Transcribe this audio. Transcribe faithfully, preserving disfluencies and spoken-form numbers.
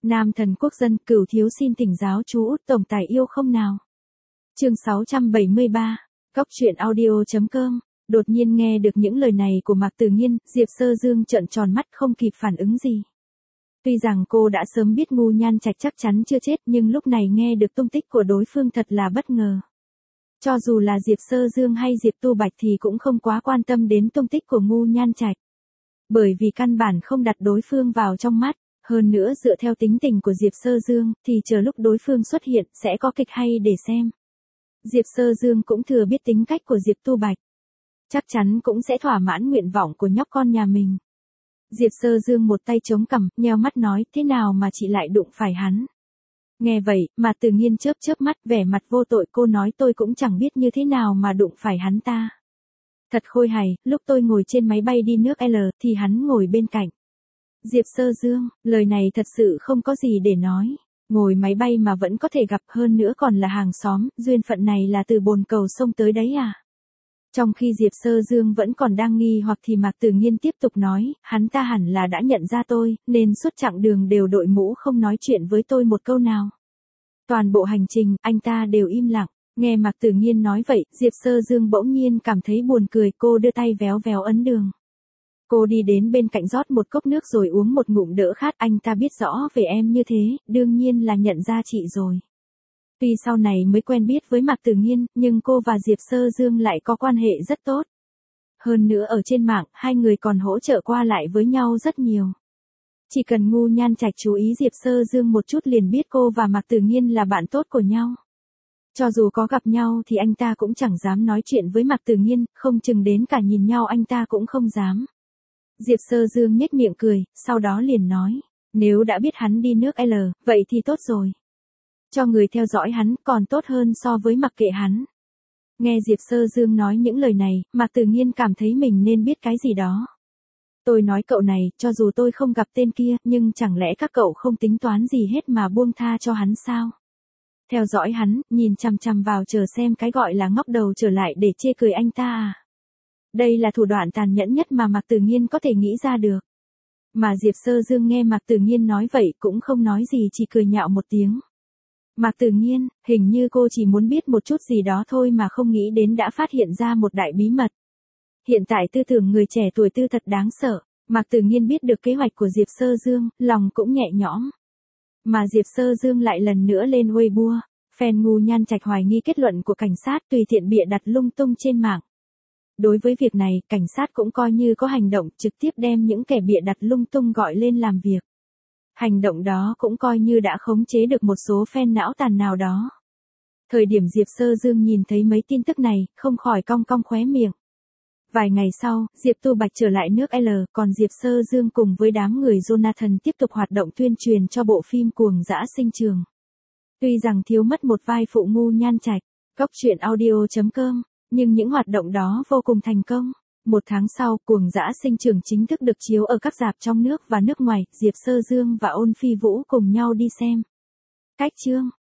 Nam thần quốc dân, Cửu thiếu xin thỉnh giáo chú Út tổng tài yêu không nào. Chương sáu trăm bảy mươi ba, Cóc truyện audio chấm com. Đột nhiên nghe được những lời này của Mạc Tử Nghiên, Diệp Sơ Dương trợn tròn mắt không kịp phản ứng gì. Tuy rằng cô đã sớm biết Ngu Nhan Trạch chắc chắn chưa chết, nhưng lúc này nghe được tung tích của đối phương thật là bất ngờ. Cho dù là Diệp Sơ Dương hay Diệp Tu Bạch thì cũng không quá quan tâm đến tung tích của Ngu Nhan Trạch. Bởi vì căn bản không đặt đối phương vào trong mắt, hơn nữa dựa theo tính tình của Diệp Sơ Dương thì chờ lúc đối phương xuất hiện sẽ có kịch hay để xem. Diệp Sơ Dương cũng thừa biết tính cách của Diệp Tu Bạch. Chắc chắn cũng sẽ thỏa mãn nguyện vọng của nhóc con nhà mình. Diệp Sơ Dương một tay chống cằm, nheo mắt nói, thế nào mà chị lại đụng phải hắn. Nghe vậy, mà Tử Nghiên chớp chớp mắt, vẻ mặt vô tội, cô nói tôi cũng chẳng biết như thế nào mà đụng phải hắn ta. Thật khôi hài, lúc tôi ngồi trên máy bay đi nước L thì hắn ngồi bên cạnh. Diệp Sơ Dương, lời này thật sự không có gì để nói. Ngồi máy bay mà vẫn có thể gặp, hơn nữa còn là hàng xóm, duyên phận này là từ bồn cầu sông tới đấy à. Trong khi Diệp Sơ Dương vẫn còn đang nghi hoặc thì Mạc Tử Nghiên tiếp tục nói, hắn ta hẳn là đã nhận ra tôi, nên suốt chặng đường đều đội mũ không nói chuyện với tôi một câu nào. Toàn bộ hành trình, anh ta đều im lặng. Nghe Mạc Tử Nghiên nói vậy, Diệp Sơ Dương bỗng nhiên cảm thấy buồn cười, cô đưa tay véo véo ấn đường. Cô đi đến bên cạnh rót một cốc nước rồi uống một ngụm đỡ khát, anh ta biết rõ về em như thế, đương nhiên là nhận ra chị rồi. Tuy sau này mới quen biết với Mạc Tử Nghiên, nhưng cô và Diệp Sơ Dương lại có quan hệ rất tốt. Hơn nữa ở trên mạng, hai người còn hỗ trợ qua lại với nhau rất nhiều. Chỉ cần Ngu Nhan Trạch chú ý Diệp Sơ Dương một chút liền biết cô và Mạc Tử Nghiên là bạn tốt của nhau. Cho dù có gặp nhau thì anh ta cũng chẳng dám nói chuyện với Mạc Tử Nghiên, không chừng đến cả nhìn nhau anh ta cũng không dám. Diệp Sơ Dương nhếch miệng cười, sau đó liền nói, nếu đã biết hắn đi nước L, vậy thì tốt rồi. Cho người theo dõi hắn còn tốt hơn so với mặc kệ hắn. Nghe Diệp Sơ Dương nói những lời này, Mạc Tử Nghiên cảm thấy mình nên biết cái gì đó. Tôi nói cậu này, cho dù tôi không gặp tên kia, nhưng chẳng lẽ các cậu không tính toán gì hết mà buông tha cho hắn sao? Theo dõi hắn, nhìn chằm chằm vào chờ xem cái gọi là ngóc đầu trở lại để chê cười anh ta à? Đây là thủ đoạn tàn nhẫn nhất mà Mạc Tử Nghiên có thể nghĩ ra được. Mà Diệp Sơ Dương nghe Mạc Tử Nghiên nói vậy cũng không nói gì, chỉ cười nhạo một tiếng. Mạc Tử Nghiên, hình như cô chỉ muốn biết một chút gì đó thôi mà không nghĩ đến đã phát hiện ra một đại bí mật. Hiện tại tư tưởng người trẻ tuổi tư thật đáng sợ. Mạc Tử Nghiên biết được kế hoạch của Diệp Sơ Dương, lòng cũng nhẹ nhõm. Mà Diệp Sơ Dương lại lần nữa lên Weibo, fan Ngu Nhan Trạch hoài nghi kết luận của cảnh sát tùy tiện bịa đặt lung tung trên mạng. Đối với việc này, cảnh sát cũng coi như có hành động, trực tiếp đem những kẻ bịa đặt lung tung gọi lên làm việc. Hành động đó cũng coi như đã khống chế được một số fan não tàn nào đó. Thời điểm Diệp Sơ Dương nhìn thấy mấy tin tức này, không khỏi cong cong khóe miệng. Vài ngày sau, Diệp Tu Bạch trở lại nước L, còn Diệp Sơ Dương cùng với đám người Jonathan tiếp tục hoạt động tuyên truyền cho bộ phim Cuồng Dã Sinh Trường. Tuy rằng thiếu mất một vai phụ Ngu Nhan Trạch, Cóc truyện audio chấm com, nhưng những hoạt động đó vô cùng thành công. Một tháng sau, Cuồng Dã Sinh Trường chính thức được chiếu ở các rạp trong nước và nước ngoài, Diệp Sơ Dương và Ôn Phi Vũ cùng nhau đi xem. Cách chương